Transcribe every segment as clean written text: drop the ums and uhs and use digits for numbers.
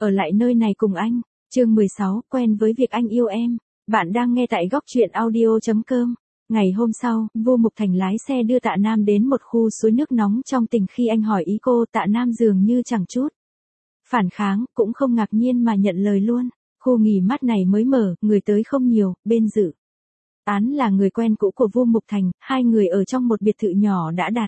ở lại nơi này cùng anh. Chương 16, quen với việc anh yêu em. Bạn đang nghe tại góc truyện audio.com. Ngày hôm sau, Vô Mục Thành lái xe đưa Tạ Nam đến một khu suối nước nóng trong tỉnh. Khi anh hỏi ý cô, Tạ Nam dường như chẳng chút phản kháng, cũng không ngạc nhiên mà nhận lời luôn. Khu nghỉ mát này mới mở, người tới không nhiều, bên dự án là người quen cũ của Vô Mục Thành, hai người ở trong một biệt thự nhỏ đã đặt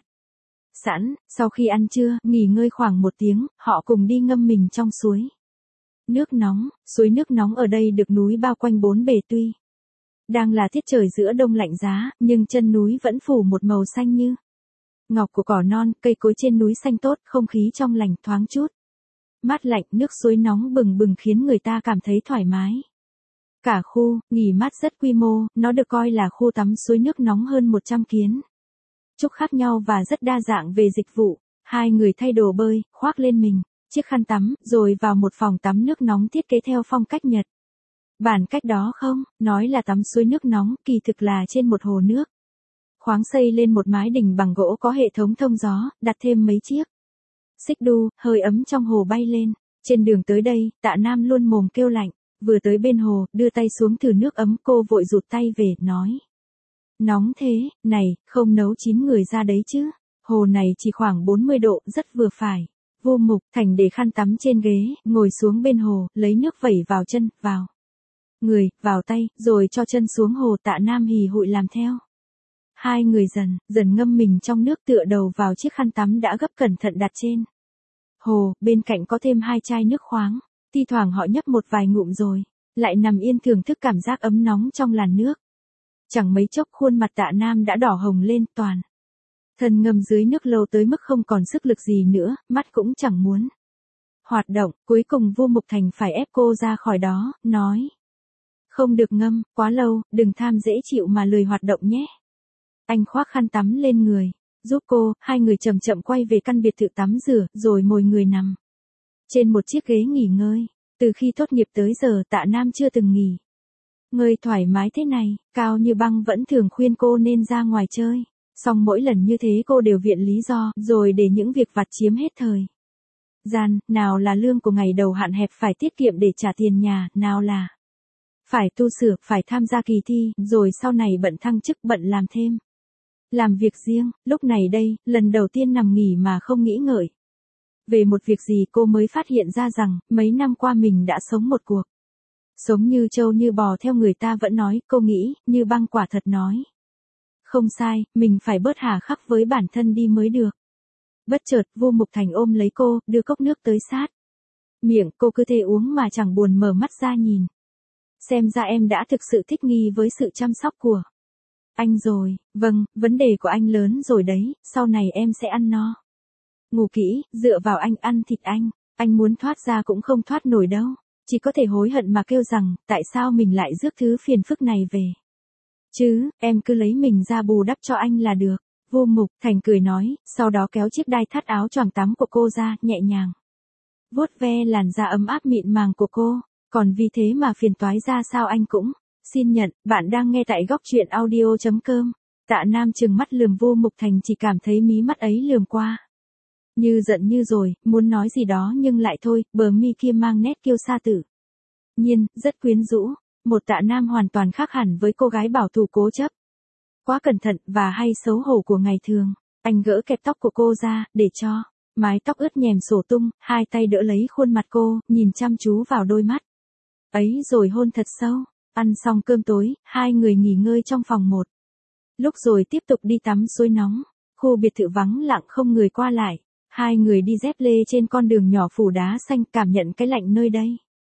sẵn. Sau khi ăn trưa, nghỉ ngơi khoảng 1 tiếng, họ cùng đi ngâm mình trong suối nước nóng. Suối nước nóng ở đây được núi bao quanh bốn bề, tuy đang là tiết trời giữa đông lạnh giá, nhưng chân núi vẫn phủ một màu xanh như ngọc của cỏ non, cây cối trên núi xanh tốt, không khí trong lành thoáng chút mát lạnh, nước suối nóng bừng bừng khiến người ta cảm thấy thoải mái. Cả khu nghỉ mát rất quy mô, nó được coi là khu tắm suối nước nóng hơn 100 kiến trúc khác nhau và rất đa dạng về dịch vụ. Hai người thay đồ bơi, khoác lên mình chiếc khăn tắm, rồi vào một phòng tắm nước nóng thiết kế theo phong cách Nhật Bản. Cách đó không, nói là tắm suối nước nóng, kỳ thực là trên một hồ nước khoáng xây lên một mái đình bằng gỗ có hệ thống thông gió, đặt thêm mấy chiếc xích đu, hơi ấm trong hồ bay lên. Trên đường tới đây, Tạ Nam luôn mồm kêu lạnh. Vừa tới bên hồ, đưa tay xuống thử nước ấm, cô vội rụt tay về, nói: nóng thế, này, không nấu chín người ra đấy chứ. Hồ này chỉ khoảng 40 độ, rất vừa phải. Vô Mục Thành để khăn tắm trên ghế, ngồi xuống bên hồ, lấy nước vẩy vào chân, vào người, vào tay, rồi cho chân xuống hồ. Tạ Nam hì hụi làm theo. Hai người dần ngâm mình trong nước, tựa đầu vào chiếc khăn tắm đã gấp cẩn thận đặt trên hồ. Bên cạnh có thêm 2 chai nước khoáng. Thi thoảng họ nhấp một vài ngụm rồi lại nằm yên thưởng thức cảm giác ấm nóng trong làn nước. Chẳng mấy chốc khuôn mặt Tạ Nam đã đỏ hồng lên, toàn thân ngâm dưới nước lâu tới mức không còn sức lực gì nữa, mắt cũng chẳng muốn hoạt động. Cuối cùng Vô Mục Thành phải ép cô ra khỏi đó, nói: không được ngâm quá lâu, đừng tham dễ chịu mà lười hoạt động nhé. Anh khoác khăn tắm lên người giúp cô. Hai người chậm chậm quay về căn biệt thự tắm rửa, rồi mỗi người nằm trên một chiếc ghế nghỉ ngơi. Từ khi tốt nghiệp tới giờ, Tạ Nam chưa từng nghỉ ngơi thoải mái thế này. Cao Như Băng vẫn thường khuyên cô nên ra ngoài chơi, song mỗi lần như thế cô đều viện lý do, rồi để những việc vặt chiếm hết thời gian. Nào là lương của ngày đầu hạn hẹp phải tiết kiệm để trả tiền nhà, nào là phải tu sửa, phải tham gia kỳ thi, rồi sau này bận thăng chức, bận làm thêm, làm việc riêng. Lúc này đây, lần đầu tiên nằm nghỉ mà không nghĩ ngợi về một việc gì, cô mới phát hiện ra rằng, mấy năm qua mình đã sống một cuộc sống như trâu như bò theo người ta vẫn nói. Cô nghĩ, Như Băng quả thật nói không sai, mình phải bớt hà khắc với bản thân đi mới được. Bất chợt, Vô Mục Thành ôm lấy cô, đưa cốc nước tới sát miệng. Cô cứ thế uống mà chẳng buồn mở mắt ra nhìn. Xem ra em đã thực sự thích nghi với sự chăm sóc của anh rồi. Vâng, vấn đề của anh lớn rồi đấy, sau này em sẽ ăn no, ngủ kỹ, dựa vào anh, ăn thịt anh muốn thoát ra cũng không thoát nổi đâu. Chỉ có thể hối hận mà kêu rằng, tại sao mình lại rước thứ phiền phức này về chứ. Em cứ lấy mình ra bù đắp cho anh là được. Vô Mục Thành cười nói, sau đó kéo chiếc đai thắt áo choàng tắm của cô ra, nhẹ nhàng vuốt ve làn da ấm áp mịn màng của cô. Còn vì thế mà phiền toái ra sao anh cũng xin nhận. Bạn đang nghe tại góc truyện audio.com. Tạ Nam trừng mắt lườm Vô Mục Thành, chỉ cảm thấy mí mắt ấy lườm qua như giận như rồi, muốn nói gì đó nhưng lại thôi. Bờ mi kia mang nét kiêu sa tự nhiên, rất quyến rũ. Một Tạ Nam hoàn toàn khác hẳn với cô gái bảo thủ cố chấp, quá cẩn thận và hay xấu hổ của ngày thường. Anh gỡ kẹp tóc của cô ra, để cho mái tóc ướt nhèm xổ tung, hai tay đỡ lấy khuôn mặt cô, nhìn chăm chú vào đôi mắt ấy rồi hôn thật sâu. Ăn xong cơm tối, hai người nghỉ ngơi trong phòng một lúc rồi tiếp tục đi tắm suối nóng. Khu biệt thự vắng lặng, không người qua lại. Hai người đi dép lê trên con đường nhỏ phủ đá xanh, cảm nhận cái lạnh nơi đây.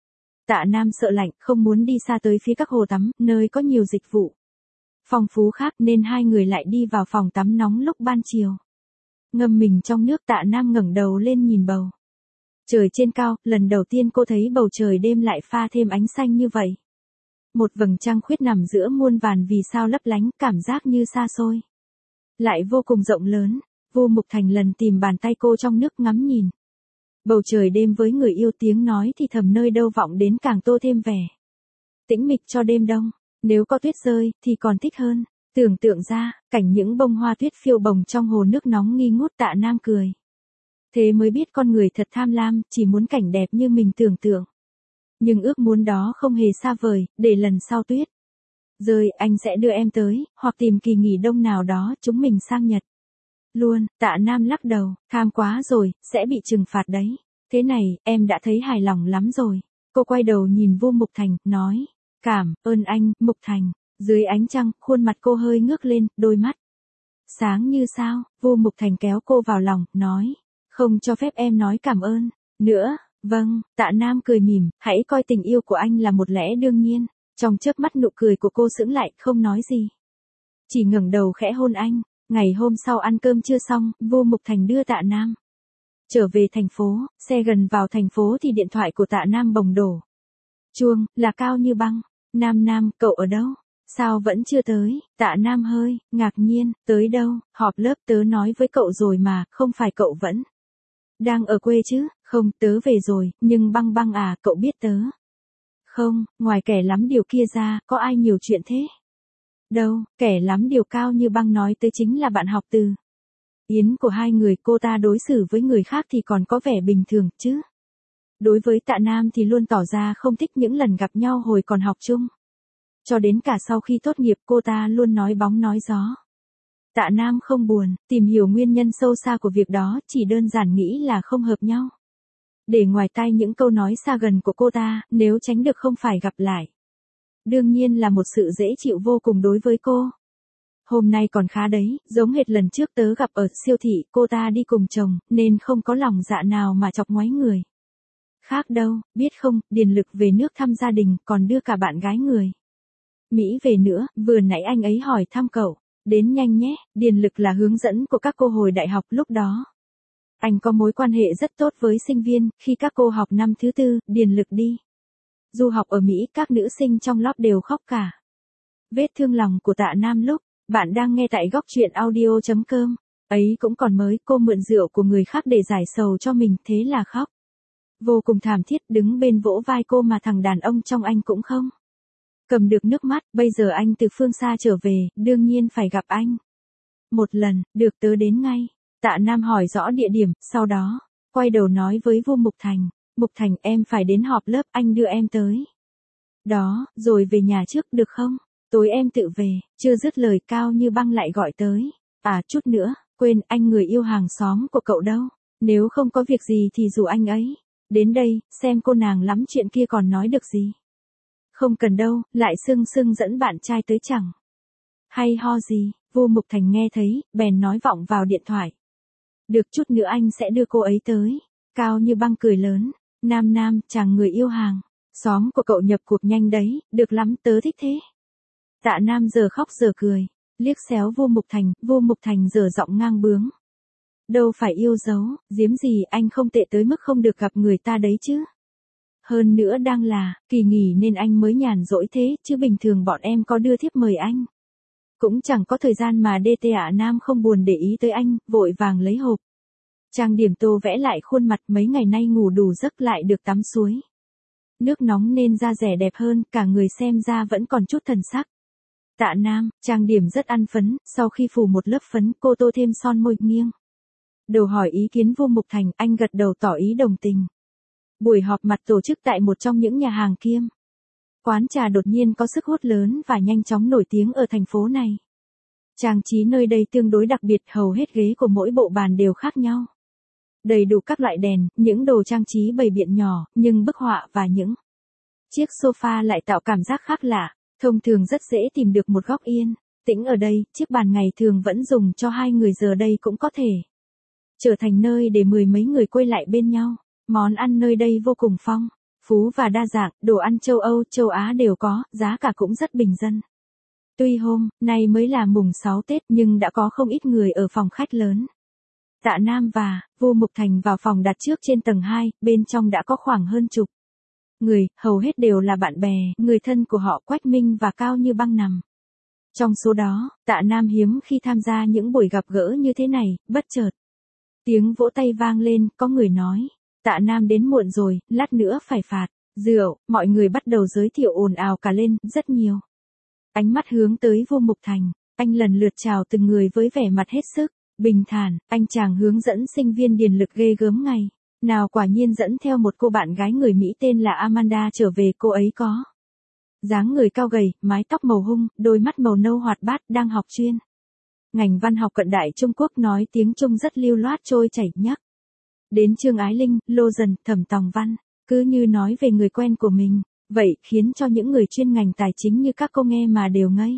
Tạ Nam sợ lạnh, không muốn đi xa tới phía các hồ tắm, nơi có nhiều dịch vụ phong phú khác, nên hai người lại đi vào phòng tắm nóng lúc ban chiều. Ngâm mình trong nước, Tạ Nam ngẩng đầu lên nhìn bầu trời trên cao. Lần đầu tiên cô thấy bầu trời đêm lại pha thêm ánh xanh như vậy. Một vầng trăng khuyết nằm giữa muôn vàn vì sao lấp lánh, cảm giác như xa xôi lại vô cùng rộng lớn. Vô Mục Thành lần tìm bàn tay cô trong nước, ngắm nhìn bầu trời đêm với người yêu. Tiếng nói thì thầm nơi đâu vọng đến, càng tô thêm vẻ tĩnh mịch cho đêm đông. Nếu có tuyết rơi thì còn thích hơn. Tưởng tượng ra cảnh những bông hoa tuyết phiêu bồng trong hồ nước nóng nghi ngút, Tạ Nam cười Thế mới biết con người thật tham lam, chỉ muốn cảnh đẹp như mình tưởng tượng. Nhưng ước muốn đó không hề xa vời, để lần sau tuyết rơi anh sẽ đưa em tới, hoặc tìm kỳ nghỉ đông nào đó chúng mình sang Nhật. Luôn, Tạ Nam lắc đầu, tham quá rồi, sẽ bị trừng phạt đấy. Thế này, em đã thấy hài lòng lắm rồi. Cô quay đầu nhìn Vu Mục Thành, nói, cảm ơn anh, Mục Thành. Dưới ánh trăng, khuôn mặt cô hơi ngước lên, đôi mắt sáng như sao. Vu Mục Thành kéo cô vào lòng, nói, không cho phép em nói cảm ơn nữa. Vâng, Tạ Nam cười mỉm, hãy coi tình yêu của anh là một lẽ đương nhiên. Trong chớp mắt nụ cười của cô sững lại, không nói gì. Chỉ ngẩng đầu khẽ hôn anh. Ngày hôm sau ăn cơm trưa xong, Vu Mục Thành đưa Tạ Nam trở về thành phố, xe gần vào thành phố thì điện thoại của Tạ Nam bồng đổ. Chuông, là Cao Như Băng. Nam, cậu ở đâu? Sao vẫn chưa tới? Tạ Nam hơi ngạc nhiên, tới đâu? Họp lớp tớ nói với cậu rồi mà, không phải cậu vẫn đang ở quê chứ? Không, tớ về rồi, nhưng Băng à, cậu biết tớ không, ngoài kẻ lắm điều kia ra, có ai nhiều chuyện thế? Đâu, kẻ lắm điều Cao Như Băng nói tới chính là bạn học từ Yến của hai người. Cô ta đối xử với người khác thì còn có vẻ bình thường, chứ đối với Tạ Nam thì luôn tỏ ra không thích những lần gặp nhau hồi còn học chung. Cho đến cả sau khi tốt nghiệp cô ta luôn nói bóng nói gió. Tạ Nam không buồn tìm hiểu nguyên nhân sâu xa của việc đó, chỉ đơn giản nghĩ là không hợp nhau. Để ngoài tai những câu nói xa gần của cô ta, nếu tránh được không phải gặp lại. Đương nhiên là một sự dễ chịu vô cùng đối với cô. Hôm nay còn khá đấy, giống hệt lần trước tớ gặp ở siêu thị, cô ta đi cùng chồng, nên không có lòng dạ nào mà chọc ngoáy người khác đâu, biết không, Điền Lực về nước thăm gia đình, còn đưa cả bạn gái người Mỹ về nữa, vừa nãy anh ấy hỏi thăm cậu. Đến nhanh nhé, Điền Lực là hướng dẫn của các cô hồi đại học lúc đó. Anh có mối quan hệ rất tốt với sinh viên, khi các cô học năm thứ tư, Điền Lực đi du học ở Mỹ, các nữ sinh trong lớp đều khóc cả. Vết thương lòng của Tạ Nam lúc, bạn đang nghe tại góc truyện audio.com. Ấy cũng còn mới, cô mượn rượu của người khác để giải sầu cho mình, thế là khóc. Vô cùng thảm thiết, đứng bên vỗ vai cô mà thằng đàn ông trong anh cũng không cầm được nước mắt. Bây giờ anh từ phương xa trở về, đương nhiên phải gặp anh một lần, được tớ đến ngay. Tạ Nam hỏi rõ địa điểm, sau đó quay đầu nói với Vu Mục Thành, Mục Thành em phải đến họp lớp, anh đưa em tới đó, rồi về nhà trước được không? Tối em tự về. Chưa dứt lời Cao Như Băng lại gọi tới, à chút nữa, quên, anh người yêu hàng xóm của cậu đâu? Nếu không có việc gì thì rủ anh ấy đến đây, xem cô nàng lắm chuyện kia còn nói được gì. Không cần đâu, lại sưng dẫn bạn trai tới chẳng hay ho gì. Vu Mục Thành nghe thấy, bèn nói vọng vào điện thoại, được, chút nữa anh sẽ đưa cô ấy tới. Cao Như Băng cười lớn, Nam, chàng người yêu hàng xóm của cậu nhập cuộc nhanh đấy, được lắm, tớ thích thế. Tạ Nam giờ khóc giờ cười, liếc xéo Vu Mục Thành giờ giọng ngang bướng, đâu phải yêu dấu, giếm gì, anh không tệ tới mức không được gặp người ta đấy chứ. Hơn nữa đang là kỳ nghỉ nên anh mới nhàn rỗi thế, chứ bình thường bọn em có đưa thiếp mời anh cũng chẳng có thời gian mà DT ạ. Nam không buồn để ý tới anh, vội vàng lấy hộp trang điểm tô vẽ lại khuôn mặt, mấy ngày nay ngủ đủ giấc lại được tắm suối nước nóng nên da rẻ đẹp hơn, cả người xem ra vẫn còn chút thần sắc. Tạ Nam, trang điểm rất ăn phấn, sau khi phủ một lớp phấn, cô tô thêm son môi, nghiêng đầu hỏi ý kiến Vu Mục Thành, anh gật đầu tỏ ý đồng tình. Buổi họp mặt tổ chức tại một trong những nhà hàng kiêm quán trà đột nhiên có sức hút lớn và nhanh chóng nổi tiếng ở thành phố này. Trang trí nơi đây tương đối đặc biệt, hầu hết ghế của mỗi bộ bàn đều khác nhau. Đầy đủ các loại đèn, những đồ trang trí bày biện nhỏ, nhưng bức họa và những chiếc sofa lại tạo cảm giác khác lạ. Thông thường rất dễ tìm được một góc yên tĩnh ở đây, chiếc bàn ngày thường vẫn dùng cho hai người giờ đây cũng có thể trở thành nơi để mười mấy người quây lại bên nhau. Món ăn nơi đây vô cùng phong phú và đa dạng, đồ ăn châu Âu, châu Á đều có, giá cả cũng rất bình dân. Tuy hôm nay mới là mùng 6 Tết nhưng đã có không ít người ở phòng khách lớn. Tạ Nam và Vu Mục Thành vào phòng đặt trước trên tầng 2, bên trong đã có khoảng hơn chục người, hầu hết đều là bạn bè, người thân của họ. Quách Minh và Cao Như Băng nằm trong số đó. Tạ Nam hiếm khi tham gia những buổi gặp gỡ như thế này, bất chợt tiếng vỗ tay vang lên, có người nói, Tạ Nam đến muộn rồi, lát nữa phải phạt rượu. Mọi người bắt đầu giới thiệu ồn ào cả lên, rất nhiều ánh mắt hướng tới Vu Mục Thành, anh lần lượt chào từng người với vẻ mặt hết sức Bình thản, anh chàng hướng dẫn sinh viên điền lực ghê gớm ngày. Nào quả nhiên dẫn theo một cô bạn gái người Mỹ tên là Amanda trở về, cô ấy có dáng người cao gầy, mái tóc màu hung, đôi mắt màu nâu hoạt bát, đang học chuyên ngành văn học cận đại Trung Quốc, nói tiếng Trung rất lưu loát trôi chảy nhắc đến Trương Ái Linh, Lô Dần, Thẩm Tòng Văn, cứ như nói về người quen của mình, vậy khiến cho những người chuyên ngành tài chính như các cô nghe mà đều ngây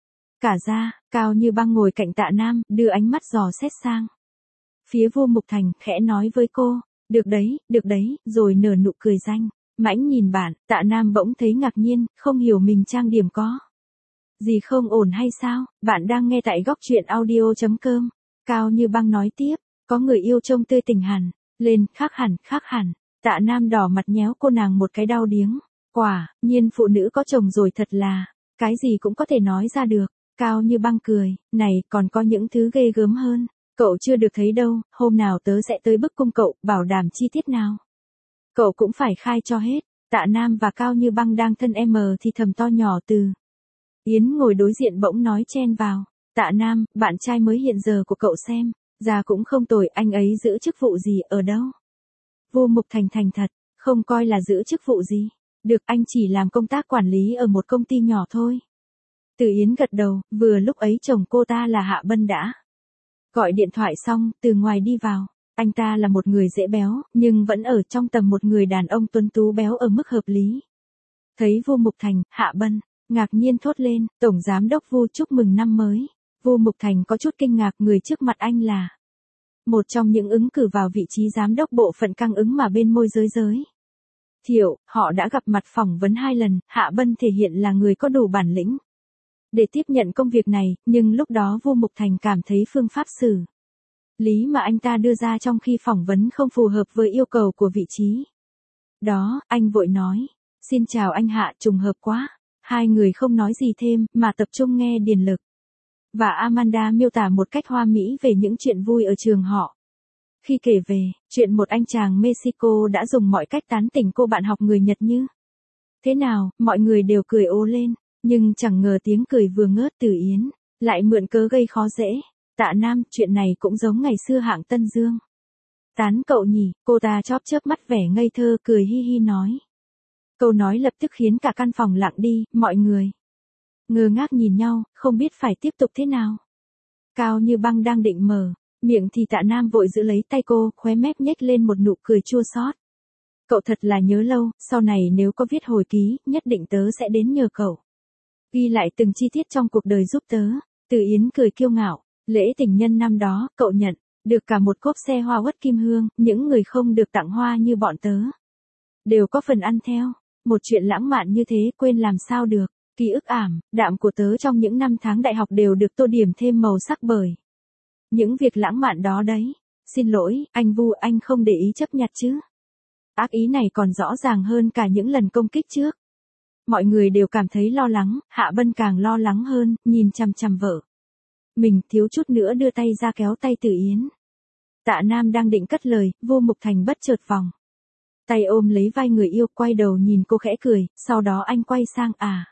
cả ra. Cao Như Băng ngồi cạnh Tạ Nam, đưa ánh mắt dò xét sang phía Vu Mục Thành, khẽ nói với cô, được đấy, rồi nở nụ cười danh mãnh nhìn bạn. Tạ Nam bỗng thấy ngạc nhiên, không hiểu mình trang điểm có gì không ổn hay sao. Bạn đang nghe tại góc truyện audio.com. Cao Như Băng nói tiếp, có người yêu trông tươi tỉnh hẳn lên, khác hẳn. Tạ Nam đỏ mặt nhéo cô nàng một cái đau điếng. Quả nhiên phụ nữ có chồng rồi thật là cái gì cũng có thể nói ra được. Cao Như Băng cười, này còn có những thứ ghê gớm hơn. Cậu chưa được thấy đâu, hôm nào tớ sẽ tới bức cung cậu, bảo đảm chi tiết nào cậu cũng phải khai cho hết. Tạ Nam và Cao Như Băng đang thân thì thầm to nhỏ. Từ Yến ngồi đối diện bỗng nói chen vào. Tạ Nam, bạn trai mới hiện giờ của cậu xem ra cũng không tồi, anh ấy giữ chức vụ gì ở đâu? Vu Mục Thành thành thật, không coi là giữ chức vụ gì. Được, anh chỉ làm công tác quản lý ở một công ty nhỏ thôi. Từ Yến gật đầu, vừa lúc ấy chồng cô ta là Hạ Bân đã gọi điện thoại xong, từ ngoài đi vào. Anh ta là một người dễ béo, nhưng vẫn ở trong tầm một người đàn ông tuấn tú béo ở mức hợp lý. Thấy Vu Mục Thành, Hạ Bân ngạc nhiên thốt lên, Tổng Giám đốc Vu chúc mừng năm mới. Vu Mục Thành có chút kinh ngạc, người trước mặt anh là một trong những ứng cử vào vị trí giám đốc bộ phận căng ứng mà bên môi giới thiệu. Họ đã gặp mặt phỏng vấn 2 lần, Hạ Bân thể hiện là người có đủ bản lĩnh để tiếp nhận công việc này, nhưng lúc đó Vu Mục Thành cảm thấy phương pháp xử lý mà anh ta đưa ra trong khi phỏng vấn không phù hợp với yêu cầu của vị trí đó. Anh vội nói, xin chào anh Hạ, trùng hợp quá. Hai người không nói gì thêm, mà tập trung nghe Điền Lực và Amanda miêu tả một cách hoa mỹ về những chuyện vui ở trường họ. Khi kể về chuyện một anh chàng Mexico đã dùng mọi cách tán tỉnh cô bạn học người Nhật như thế nào, mọi người đều cười ố lên, nhưng chẳng ngờ tiếng cười vừa ngớt Từ Yến lại mượn cớ gây khó dễ. Tạ Nam, chuyện này cũng giống ngày xưa hạng Tân Dương tán cậu nhỉ? Cô ta chớp mắt vẻ ngây thơ, cười hi hi nói. Câu nói lập tức khiến cả căn phòng lặng đi, mọi người ngơ ngác nhìn nhau, không biết phải tiếp tục thế nào. Cao Như Băng đang định mở miệng thì Tạ Nam vội giữ lấy tay cô, khóe mép nhếch lên một nụ cười chua xót. Cậu thật là nhớ lâu, sau này nếu có viết hồi ký, nhất định tớ sẽ đến nhờ cậu ghi lại từng chi tiết trong cuộc đời giúp tớ. Từ Yến cười kiêu ngạo, lễ tình nhân năm đó, cậu nhận được cả một cốp xe hoa uất kim hương, những người không được tặng hoa như bọn tớ đều có phần ăn theo. Một chuyện lãng mạn như thế quên làm sao được. Ký ức ảm đạm của tớ trong những năm tháng đại học đều được tô điểm thêm màu sắc bởi những việc lãng mạn đó đấy. Xin lỗi, anh Vu, anh không để ý chấp nhặt chứ? Ác ý này còn rõ ràng hơn cả những lần công kích trước. Mọi người đều cảm thấy lo lắng, Hạ Bân càng lo lắng hơn, nhìn chằm chằm vợ mình, thiếu chút nữa đưa tay ra kéo tay Từ Yến. Tạ Nam đang định cất lời, Vu Mục Thành bất chợt vòng tay ôm lấy vai người yêu, quay đầu nhìn cô khẽ cười, sau đó anh quay sang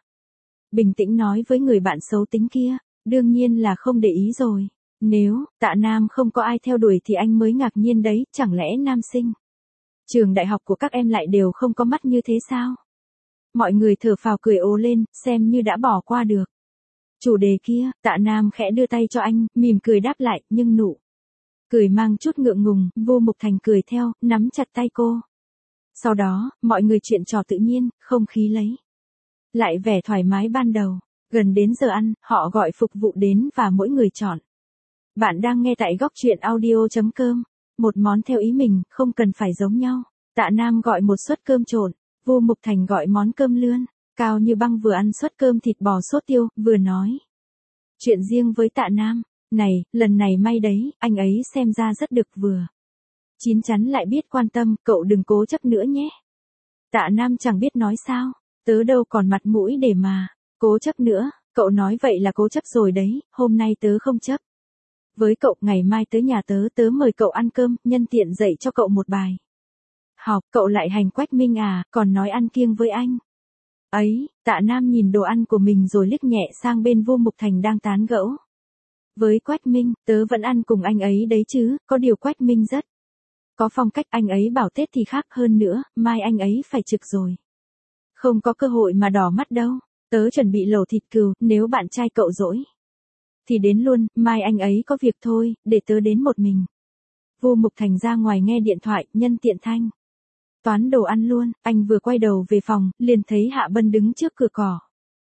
bình tĩnh nói với người bạn xấu tính kia, đương nhiên là không để ý rồi. Nếu Tạ Nam không có ai theo đuổi thì anh mới ngạc nhiên đấy, chẳng lẽ nam sinh trường đại học của các em lại đều không có mắt như thế sao? Mọi người thở phào cười ố lên, xem như đã bỏ qua được chủ đề kia. Tạ Nam khẽ đưa tay cho anh, mỉm cười đáp lại, nhưng nụ cười mang chút ngượng ngùng. Vu Mục Thành cười theo, nắm chặt tay cô. Sau đó, mọi người chuyện trò tự nhiên, không khí lấy lại vẻ thoải mái ban đầu. Gần đến giờ ăn, họ gọi phục vụ đến và mỗi người chọn. Bạn đang nghe tại góc truyện audio.com. Một món theo ý mình, không cần phải giống nhau. Tạ Nam gọi một suất cơm trộn, Vu Mục Thành gọi món cơm lươn. Cao Như Băng vừa ăn suất cơm thịt bò sốt tiêu, vừa nói chuyện riêng với Tạ Nam. Này, lần này may đấy, anh ấy xem ra rất được vừa chín chắn lại biết quan tâm, cậu đừng cố chấp nữa nhé. Tạ Nam chẳng biết nói sao, tớ đâu còn mặt mũi để mà cố chấp nữa. Cậu nói vậy là cố chấp rồi đấy, hôm nay tớ không chấp với cậu, ngày mai tới nhà tớ mời cậu ăn cơm, nhân tiện dạy cho cậu một bài học. Cậu lại hành Quách Minh à, còn nói ăn kiêng với anh ấy. Tạ Nam nhìn đồ ăn của mình rồi liếc nhẹ sang bên Vu Mục Thành đang tán gẫu Với Quách Minh, tớ vẫn ăn cùng anh ấy đấy chứ, có điều Quách Minh rất có phong cách, anh ấy bảo Tết thì khác hơn nữa, mai anh ấy phải trực rồi. Không có cơ hội mà đỏ mắt đâu, tớ chuẩn bị lẩu thịt cừu, nếu bạn trai cậu rỗi thì đến luôn, mai anh ấy có việc thôi, để tớ đến một mình. Vu Mục Thành ra ngoài nghe điện thoại, nhân tiện thanh toán đồ ăn luôn, anh vừa quay đầu về phòng, liền thấy Hạ Bân đứng trước cửa cỏ.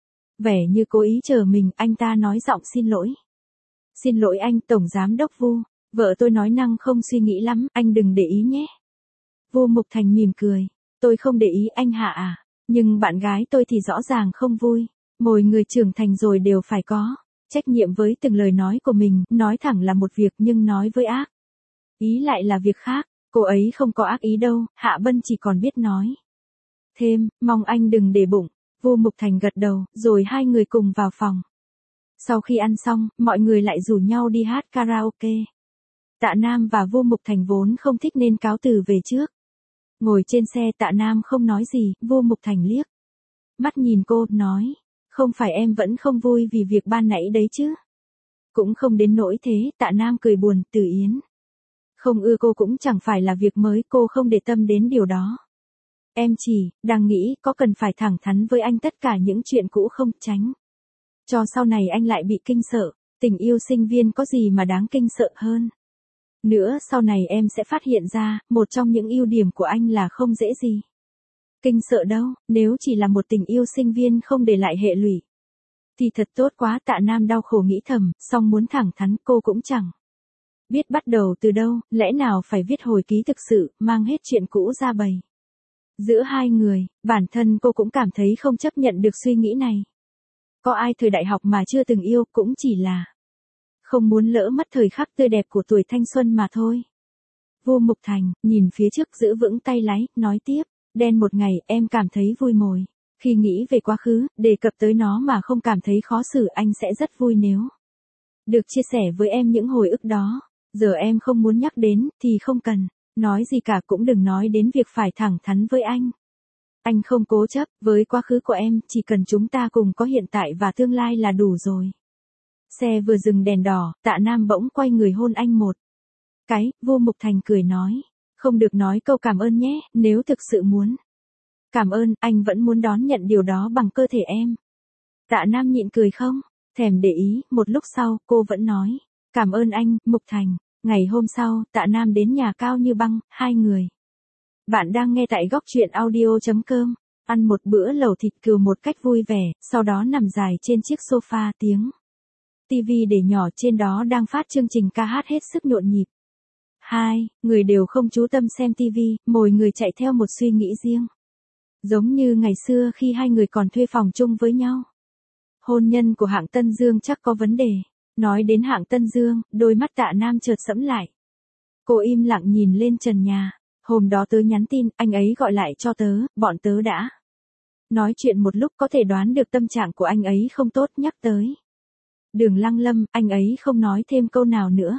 Vẻ như cố ý chờ mình, anh ta nói giọng xin lỗi. Xin lỗi anh, Tổng Giám đốc Vu, vợ tôi nói năng không suy nghĩ lắm, anh đừng để ý nhé. Vu Mục Thành mỉm cười, tôi không để ý anh Hạ à, nhưng bạn gái tôi thì rõ ràng không vui. Mỗi người trưởng thành rồi đều phải có trách nhiệm với từng lời nói của mình, nói thẳng là một việc nhưng nói với ác ý lại là việc khác. Cô ấy không có ác ý đâu, Hạ Bân chỉ còn biết nói thêm, mong anh đừng để bụng. Vu Mục Thành gật đầu, rồi hai người cùng vào phòng. Sau khi ăn xong, mọi người lại rủ nhau đi hát karaoke. Tạ Nam và Vu Mục Thành vốn không thích nên cáo từ về trước. Ngồi trên xe Tạ Nam không nói gì, Vu Mục Thành liếc mắt nhìn cô, nói, không phải em vẫn không vui vì việc ban nãy đấy chứ? Cũng không đến nỗi thế, Tạ Nam cười buồn, Tử Yến không ưa cô cũng chẳng phải là việc mới, cô không để tâm đến điều đó. Em chỉ đang nghĩ có cần phải thẳng thắn với anh tất cả những chuyện cũ không, tránh cho sau này anh lại bị kinh sợ. Tình yêu sinh viên có gì mà đáng kinh sợ hơn. Nữa sau này em sẽ phát hiện ra, một trong những ưu điểm của anh là không dễ gì kinh sợ đâu, nếu chỉ là một tình yêu sinh viên không để lại hệ lụy thì thật tốt quá. Tạ Nam đau khổ nghĩ thầm, song muốn thẳng thắn cô cũng chẳng biết bắt đầu từ đâu, lẽ nào phải viết hồi ký thực sự, mang hết chuyện cũ ra bày. Giữa hai người, bản thân cô cũng cảm thấy không chấp nhận được suy nghĩ này. Có ai thời đại học mà chưa từng yêu, cũng chỉ là không muốn lỡ mất thời khắc tươi đẹp của tuổi thanh xuân mà thôi. Vu Mục Thành, nhìn phía trước giữ vững tay lái, nói tiếp, đen một ngày, em cảm thấy vui mồi. Khi nghĩ về quá khứ, đề cập tới nó mà không cảm thấy khó xử, anh sẽ rất vui nếu được chia sẻ với em những hồi ức đó. Giờ em không muốn nhắc đến, thì không cần nói gì cả, cũng đừng nói đến việc phải thẳng thắn với anh. Anh không cố chấp với quá khứ của em, chỉ cần chúng ta cùng có hiện tại và tương lai là đủ rồi. Xe vừa dừng đèn đỏ, Tạ Nam bỗng quay người hôn anh một cái. Vu Mục Thành cười nói, không được nói câu cảm ơn nhé, nếu thực sự muốn cảm ơn, anh vẫn muốn đón nhận điều đó bằng cơ thể em. Tạ Nam nhịn cười không thèm để ý, một lúc sau, cô vẫn nói, cảm ơn anh, Mục Thành. Ngày hôm sau, Tạ Nam đến nhà Cao Như Băng, hai người. Bạn đang nghe tại góc truyện audio.com. Ăn một bữa lẩu thịt cừu một cách vui vẻ, sau đó nằm dài trên chiếc sofa, tiếng TV để nhỏ trên đó đang phát chương trình ca hát hết sức nhộn nhịp. Hai người đều không chú tâm xem TV, mỗi người chạy theo một suy nghĩ riêng. Giống như ngày xưa khi hai người còn thuê phòng chung với nhau. Hôn nhân của hạng Tân Dương chắc có vấn đề. Nói đến hạng Tân Dương, đôi mắt Tạ Nam chợt sẫm lại. Cô im lặng nhìn lên trần nhà. Hôm đó tớ nhắn tin, anh ấy gọi lại cho tớ, bọn tớ đã nói chuyện một lúc, có thể đoán được tâm trạng của anh ấy không tốt, nhắc tới Đường Lăng Lâm, anh ấy không nói thêm câu nào nữa.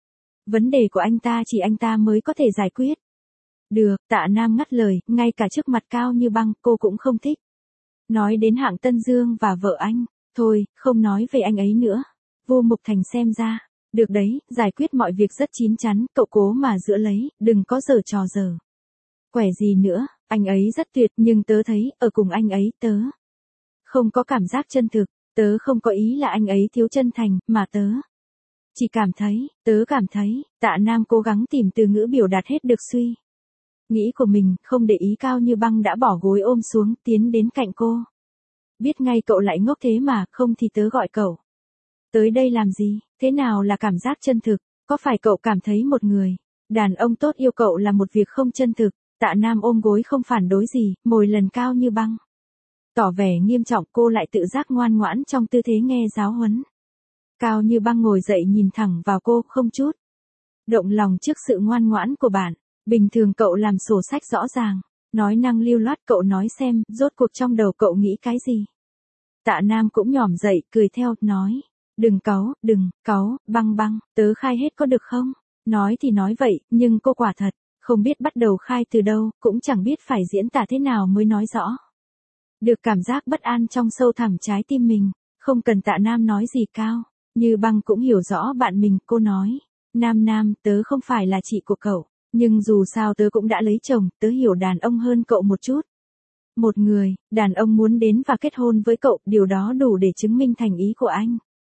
Vấn đề của anh ta chỉ anh ta mới có thể giải quyết được. Tạ Nam ngắt lời, ngay cả trước mặt Cao Như Băng, cô cũng không thích nói đến hạng Tân Dương và vợ anh. Thôi, không nói về anh ấy nữa. Vu Mục Thành xem ra, được đấy, giải quyết mọi việc rất chín chắn, cậu cố mà giữ lấy, đừng có giở trò dở quẻ gì nữa. Anh ấy rất tuyệt, nhưng tớ thấy, ở cùng anh ấy, tớ không có cảm giác chân thực. Tớ không có ý là anh ấy thiếu chân thành, mà tớ chỉ tớ cảm thấy, Tạ Nam cố gắng tìm từ ngữ biểu đạt hết được suy nghĩ của mình, không để ý Cao Như Băng đã bỏ gối ôm xuống, tiến đến cạnh cô. Biết ngay cậu lại ngốc thế mà, không thì tớ gọi cậu tới đây làm gì? Thế nào là cảm giác chân thực? Có phải cậu cảm thấy một người đàn ông tốt yêu cậu là một việc không chân thực? Tạ Nam ôm gối không phản đối gì, mỗi lần Cao Như Băng tỏ vẻ nghiêm trọng, cô lại tự giác ngoan ngoãn trong tư thế nghe giáo huấn. Cao Như Băng ngồi dậy nhìn thẳng vào cô, không chút động lòng trước sự ngoan ngoãn của bạn. Bình thường cậu làm sổ sách rõ ràng, nói năng lưu loát, cậu nói xem, rốt cuộc trong đầu cậu nghĩ cái gì? Tạ Nam cũng nhỏm dậy, cười theo, nói, đừng cáu, Băng Băng, tớ khai hết có được không? Nói thì nói vậy, nhưng cô quả thật không biết bắt đầu khai từ đâu, cũng chẳng biết phải diễn tả thế nào mới nói rõ được cảm giác bất an trong sâu thẳm trái tim mình. Không cần Tạ Nam nói gì, Cao Như Băng cũng hiểu rõ bạn mình, cô nói. Nam, tớ không phải là chị của cậu, nhưng dù sao tớ cũng đã lấy chồng, tớ hiểu đàn ông hơn cậu một chút. Một người, đàn ông muốn đến và kết hôn với cậu, điều đó đủ để chứng minh thành ý của anh.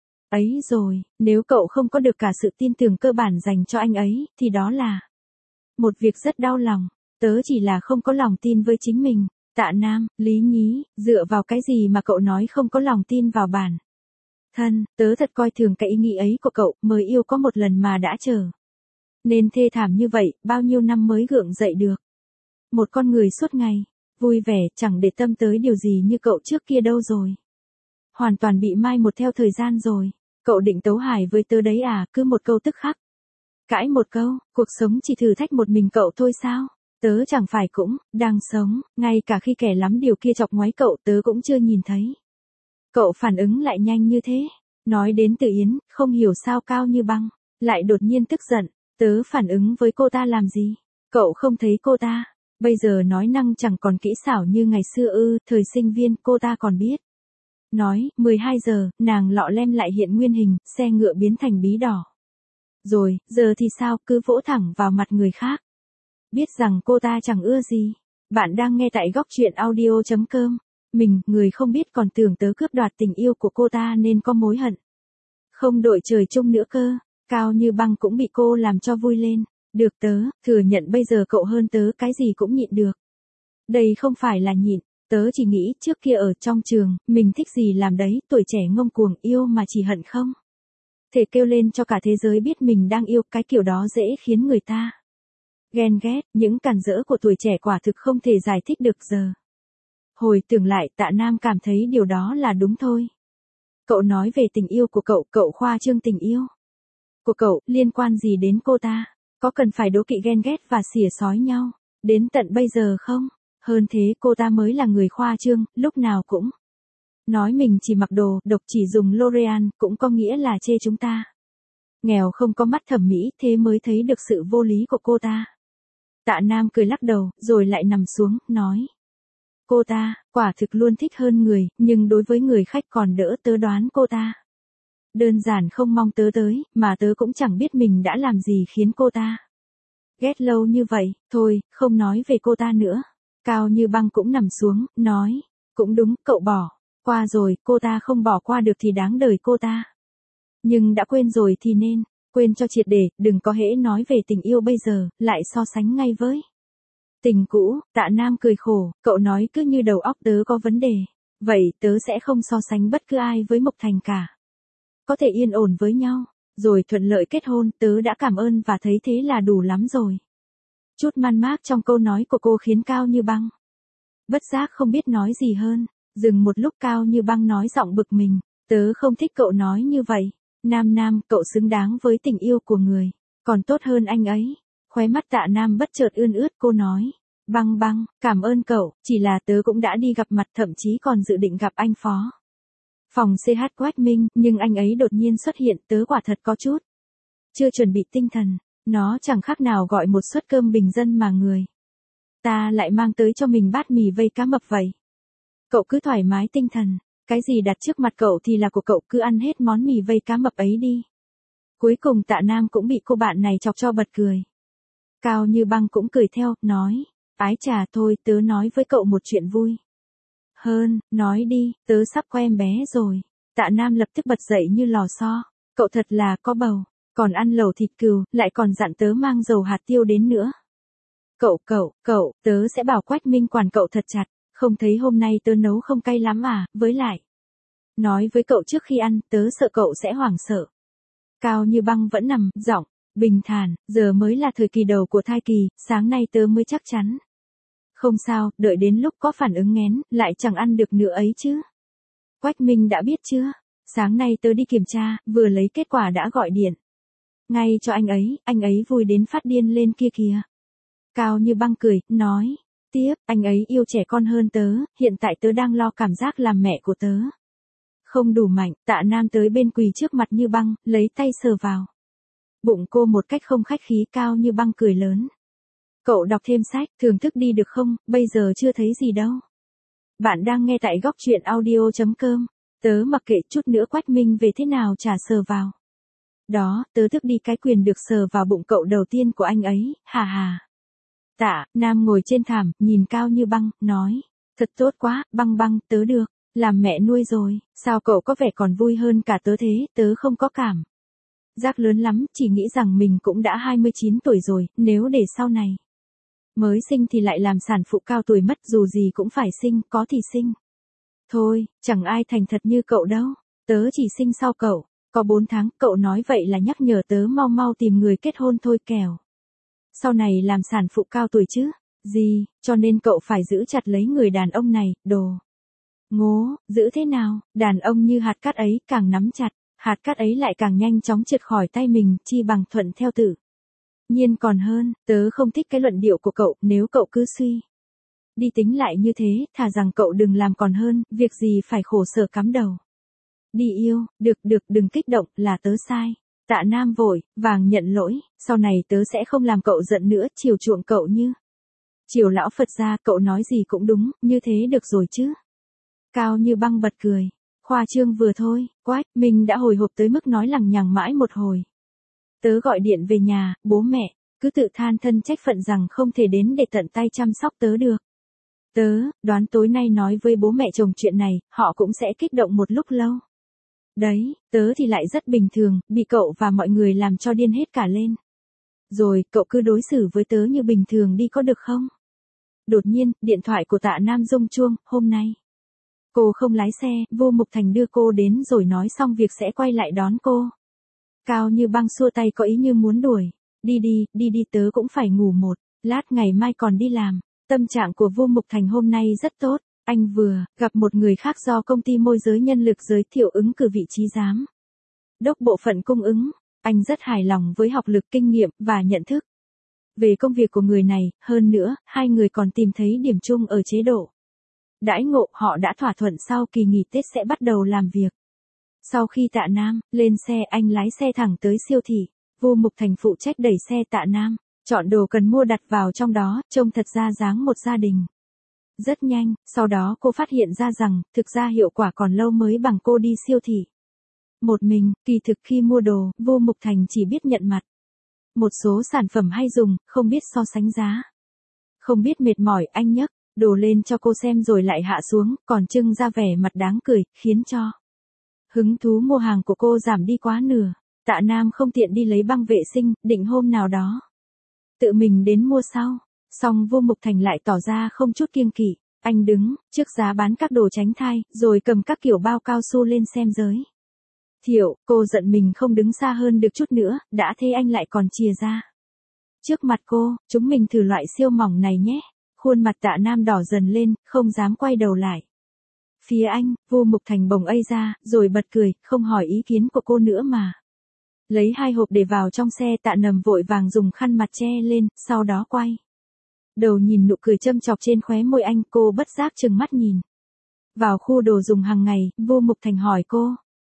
Ấy rồi, nếu cậu không có được cả sự tin tưởng cơ bản dành cho anh ấy, thì đó là một việc rất đau lòng. Tớ chỉ là không có lòng tin với chính mình. Tạ Nam, Lý Nhí, dựa vào cái gì mà cậu nói không có lòng tin vào bản thân, tớ thật coi thường cái ý nghĩ ấy của cậu, mới yêu có một lần mà đã chờ nên thê thảm như vậy, bao nhiêu năm mới gượng dậy được. Một con người suốt ngày vui vẻ, chẳng để tâm tới điều gì như cậu trước kia đâu rồi. Hoàn toàn bị mai một theo thời gian rồi. Cậu định tấu hài với tớ đấy à, cứ một câu tức khắc cãi một câu, cuộc sống chỉ thử thách một mình cậu thôi sao? Tớ chẳng phải cũng đang sống, ngay cả khi kẻ lắm điều kia chọc ngoáy cậu tớ cũng chưa nhìn thấy. Cậu phản ứng lại nhanh như thế. Nói đến Từ Yến, không hiểu sao Cao Như Băng lại đột nhiên tức giận. Tớ phản ứng với cô ta làm gì? Cậu không thấy cô ta bây giờ nói năng chẳng còn kỹ xảo như ngày xưa ư? Thời sinh viên cô ta còn biết nói. 12 giờ, nàng lọ lem lại hiện nguyên hình, xe ngựa biến thành bí đỏ. Rồi, giờ thì sao, cứ vỗ thẳng vào mặt người khác. Biết rằng cô ta chẳng ưa gì. Bạn đang nghe tại góc truyện audio.com. Mình, người không biết còn tưởng tớ cướp đoạt tình yêu của cô ta nên có mối hận. Không đội trời chung nữa cơ. Cao Như Băng cũng bị cô làm cho vui lên. Được tớ, thừa nhận bây giờ cậu hơn tớ cái gì cũng nhịn được. Đây không phải là nhịn. Tớ chỉ nghĩ trước kia ở trong trường, mình thích gì làm đấy, tuổi trẻ ngông cuồng yêu mà chỉ hận không thể kêu lên cho cả thế giới biết mình đang yêu, cái kiểu đó dễ khiến người ta ghen ghét, những cản rỡ của tuổi trẻ quả thực không thể giải thích được giờ. Hồi tưởng lại, Tạ Nam cảm thấy điều đó là đúng thôi. Cậu nói về tình yêu của cậu khoa trương tình yêu của cậu, liên quan gì đến cô ta? Có cần phải đố kỵ ghen ghét và xỉa xói nhau đến tận bây giờ không? Hơn thế cô ta mới là người khoa trương, lúc nào cũng nói mình chỉ mặc đồ độc, chỉ dùng L'Oreal, cũng có nghĩa là chê chúng ta nghèo không có mắt thẩm mỹ, thế mới thấy được sự vô lý của cô ta. Tạ Nam cười lắc đầu, rồi lại nằm xuống, nói. Cô ta, quả thực luôn thích hơn người, nhưng đối với người khách còn đỡ, tớ đoán cô ta đơn giản không mong tớ tới, mà tớ cũng chẳng biết mình đã làm gì khiến cô ta ghét lâu như vậy. Thôi, không nói về cô ta nữa. Cao Như Băng cũng nằm xuống, nói. Cũng đúng, cậu bỏ qua rồi, cô ta không bỏ qua được thì đáng đời cô ta. Nhưng đã quên rồi thì nên quên cho triệt để, đừng có hễ nói về tình yêu bây giờ, lại so sánh ngay với tình cũ. Tạ Nam cười khổ, cậu nói cứ như đầu óc tớ có vấn đề. Vậy tớ sẽ không so sánh bất cứ ai với Mộc Thành cả. Có thể yên ổn với nhau, rồi thuận lợi kết hôn, tớ đã cảm ơn và thấy thế là đủ lắm rồi. Chút man mác trong câu nói của cô khiến Cao Như Băng bất giác không biết nói gì hơn. Dừng một lúc Cao Như Băng nói giọng bực mình. Tớ không thích cậu nói như vậy. Nam, cậu xứng đáng với tình yêu của người còn tốt hơn anh ấy. Khóe mắt Tạ Nam bất chợt ươn ướt, cô nói. Băng, cảm ơn cậu, chỉ là tớ cũng đã đi gặp mặt, thậm chí còn dự định gặp anh phó phòng CH Quách Minh, nhưng anh ấy đột nhiên xuất hiện, tớ quả thật có chút chưa chuẩn bị tinh thần. Nó chẳng khác nào gọi một suất cơm bình dân mà người ta lại mang tới cho mình bát mì vây cá mập vậy. Cậu cứ thoải mái tinh thần, cái gì đặt trước mặt cậu thì là của cậu, cứ ăn hết món mì vây cá mập ấy đi. Cuối cùng Tạ Nam cũng bị cô bạn này chọc cho bật cười. Cao Như Băng cũng cười theo, nói. Ái chà, thôi tớ nói với cậu một chuyện vui hơn, nói đi, tớ sắp có em bé rồi. Tạ Nam lập tức bật dậy như lò xo. Cậu thật là có bầu, còn ăn lẩu thịt cừu, lại còn dặn tớ mang dầu hạt tiêu đến nữa. Cậu, tớ sẽ bảo Quách Minh quản cậu thật chặt, không thấy hôm nay tớ nấu không cay lắm à, với lại nói với cậu trước khi ăn, tớ sợ cậu sẽ hoảng sợ. Cao Như Băng vẫn nằm, giọng bình thản, giờ mới là thời kỳ đầu của thai kỳ, sáng nay tớ mới chắc chắn. Không sao, đợi đến lúc có phản ứng nghén, lại chẳng ăn được nữa ấy chứ. Quách Minh đã biết chưa? Sáng nay tớ đi kiểm tra, vừa lấy kết quả đã gọi điện ngay cho anh ấy vui đến phát điên lên kia kìa. Cao Như Băng cười, nói. Tiếp, anh ấy yêu trẻ con hơn tớ, hiện tại tớ đang lo cảm giác làm mẹ của tớ không đủ mạnh. Tạ Nam tới bên quỳ trước mặt Như Băng, lấy tay sờ vào bụng cô một cách không khách khí. Cao Như Băng cười lớn. Cậu đọc thêm sách, thưởng thức đi được không, bây giờ chưa thấy gì đâu. Bạn đang nghe tại góc truyện audio.com. Tớ mặc kệ, chút nữa Quách Minh về thế nào chả sờ vào. Đó, tớ tước đi cái quyền được sờ vào bụng cậu đầu tiên của anh ấy, hà hà. Tạ Nam ngồi trên thảm, nhìn Cao Như Băng, nói. Thật tốt quá, Băng Băng, tớ được, làm mẹ nuôi rồi, sao cậu có vẻ còn vui hơn cả tớ thế, tớ không có cảm giác lớn lắm, chỉ nghĩ rằng mình cũng đã 29 tuổi rồi, nếu để sau này mới sinh thì lại làm sản phụ cao tuổi mất, dù gì cũng phải sinh, có thì sinh. Thôi, chẳng ai thành thật như cậu đâu, tớ chỉ sinh sau cậu, có 4 tháng, cậu nói vậy là nhắc nhở tớ mau mau tìm người kết hôn thôi kẻo. Sau này làm sản phụ cao tuổi chứ, gì, cho nên cậu phải giữ chặt lấy người đàn ông này, đồ. Ngố, giữ thế nào, đàn ông như hạt cát ấy càng nắm chặt, hạt cát ấy lại càng nhanh chóng trượt khỏi tay mình, chi bằng thuận theo tự nhiên còn hơn, tớ không thích cái luận điệu của cậu, nếu cậu cứ suy đi tính lại như thế, thà rằng cậu đừng làm còn hơn, việc gì phải khổ sở cắm đầu. Đi yêu, được, đừng kích động, là tớ sai. Tạ Nam vội vàng nhận lỗi, sau này tớ sẽ không làm cậu giận nữa, chiều chuộng cậu như chiều lão Phật gia, cậu nói gì cũng đúng, như thế được rồi chứ. Cao Như Băng bật cười, khoa trương vừa thôi, Quách Minh đã hồi hộp tới mức nói lằng nhằng mãi một hồi. Tớ gọi điện về nhà, bố mẹ cứ tự than thân trách phận rằng không thể đến để tận tay chăm sóc tớ được. Tớ đoán tối nay nói với bố mẹ chồng chuyện này, họ cũng sẽ kích động một lúc lâu. Đấy, tớ thì lại rất bình thường, bị cậu và mọi người làm cho điên hết cả lên. Rồi, cậu cứ đối xử với tớ như bình thường đi có được không? Đột nhiên, điện thoại của Tạ Nam rung chuông, hôm nay cô không lái xe, Vô Mục Thành đưa cô đến rồi nói xong việc sẽ quay lại đón cô. Cao Như Băng xua tay có ý như muốn đuổi. Đi tớ cũng phải ngủ một lát, ngày mai còn đi làm. Tâm trạng của Vô Mục Thành hôm nay rất tốt. Anh vừa gặp một người khác do công ty môi giới nhân lực giới thiệu ứng cử vị trí giám đốc bộ phận cung ứng. Anh rất hài lòng với học lực, kinh nghiệm và nhận thức về công việc của người này, hơn nữa, hai người còn tìm thấy điểm chung ở chế độ đãi ngộ. Họ đã thỏa thuận sau kỳ nghỉ Tết sẽ bắt đầu làm việc. Sau khi Tạ Nam lên xe, anh lái xe thẳng tới siêu thị. Vô Mục Thành phụ trách đẩy xe Tạ Nam, chọn đồ cần mua đặt vào trong đó, trông thật ra dáng một gia đình. Rất nhanh, sau đó cô phát hiện ra rằng, thực ra hiệu quả còn lâu mới bằng cô đi siêu thị một mình. Kỳ thực khi mua đồ, Vô Mục Thành chỉ biết nhận mặt một số sản phẩm hay dùng, không biết so sánh giá. Không biết mệt mỏi, anh nhấc đồ lên cho cô xem rồi lại hạ xuống, còn trưng ra vẻ mặt đáng cười, khiến cho hứng thú mua hàng của cô giảm đi quá nửa. Tạ Nam không tiện đi lấy băng vệ sinh, định hôm nào đó tự mình đến mua sau. Song Vô Mục Thành lại tỏ ra không chút kiêng kỵ. Anh đứng trước giá bán các đồ tránh thai, rồi cầm các kiểu bao cao su lên xem giới thiệu. Cô giận mình không đứng xa hơn được chút nữa, đã thế anh lại còn chìa ra trước mặt cô, chúng mình thử loại siêu mỏng này nhé. Khuôn mặt Tạ Nam đỏ dần lên, không dám quay đầu lại phía anh. Vô Mục Thành bồng ây ra, rồi bật cười, không hỏi ý kiến của cô nữa mà lấy 2 hộp để vào trong xe. Tạ Nầm vội vàng dùng khăn mặt che lên, sau đó quay đầu nhìn nụ cười châm chọc trên khóe môi anh. Cô bất giác trừng mắt nhìn vào khu đồ dùng hàng ngày. Vô Mục Thành hỏi cô,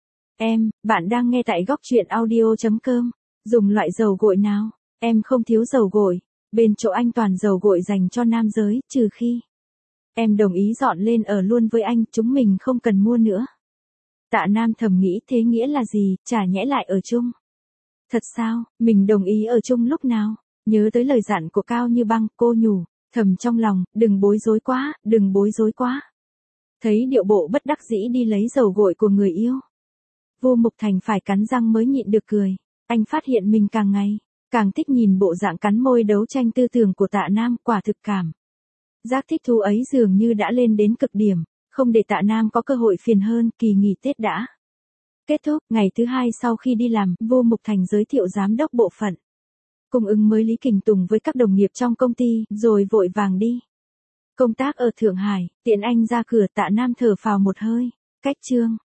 bạn đang nghe tại góc truyện audio.com, dùng loại dầu gội nào? Em không thiếu dầu gội, bên chỗ anh toàn dầu gội dành cho nam giới, trừ khi em đồng ý dọn lên ở luôn với anh, chúng mình không cần mua nữa. Tạ Nam thầm nghĩ, thế nghĩa là gì, chả nhẽ lại ở chung. Thật sao, mình đồng ý ở chung lúc nào? Nhớ tới lời dặn của Cao Như Băng, cô nhủ thầm trong lòng, đừng bối rối quá. Thấy điệu bộ bất đắc dĩ đi lấy dầu gội của người yêu, Vô Mục Thành phải cắn răng mới nhịn được cười. Anh phát hiện mình càng ngày càng thích nhìn bộ dạng cắn môi đấu tranh tư tưởng của Tạ Nam, quả thực cảm giác thích thú ấy dường như đã lên đến cực điểm. Không để Tạ Nam có cơ hội phiền hơn, kỳ nghỉ Tết đã kết thúc. Ngày thứ 2 sau khi đi làm, Vô Mục Thành giới thiệu giám đốc bộ phận cung ứng mới Lý Kình Tùng với các đồng nghiệp trong công ty, rồi vội vàng đi công tác ở Thượng Hải. Tiện anh ra cửa, Tạ Nam thở phào một hơi. Cách chương